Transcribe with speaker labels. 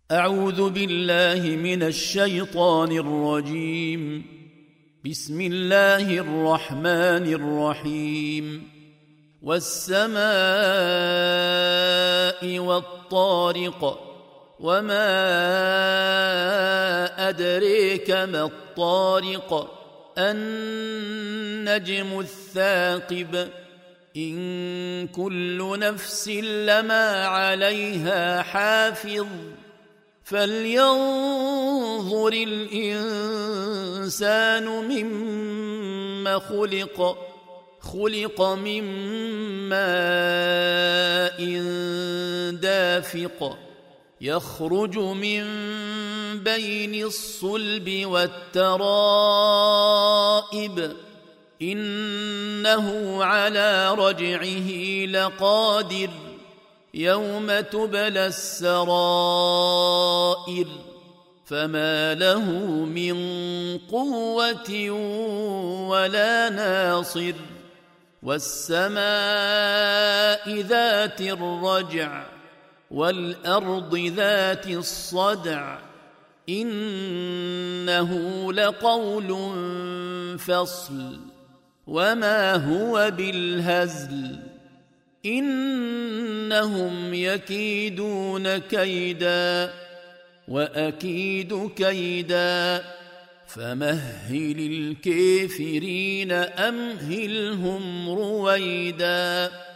Speaker 1: أعوذ بالله من الشيطان الرجيم. بسم الله الرحمن الرحيم. والسماء والطارق، وما أدريك ما الطارق، النجم الثاقب، إن كل نفس لما عليها حافظ، فلينظر الإنسان مما خلق. خلق من ماء دافق، يخرج من بين الصلب والترائب، إنه على رجعه لقادر، يوم تبلى السرائر، فما له من قوة ولا ناصر. والسماء ذات الرجع، والأرض ذات الصدع، إنه لقول فصل، وما هو بالهزل، إنهم يكيدون كيدا وأكيد كيدا، فمهل الكافرين أمهلهم رويدا.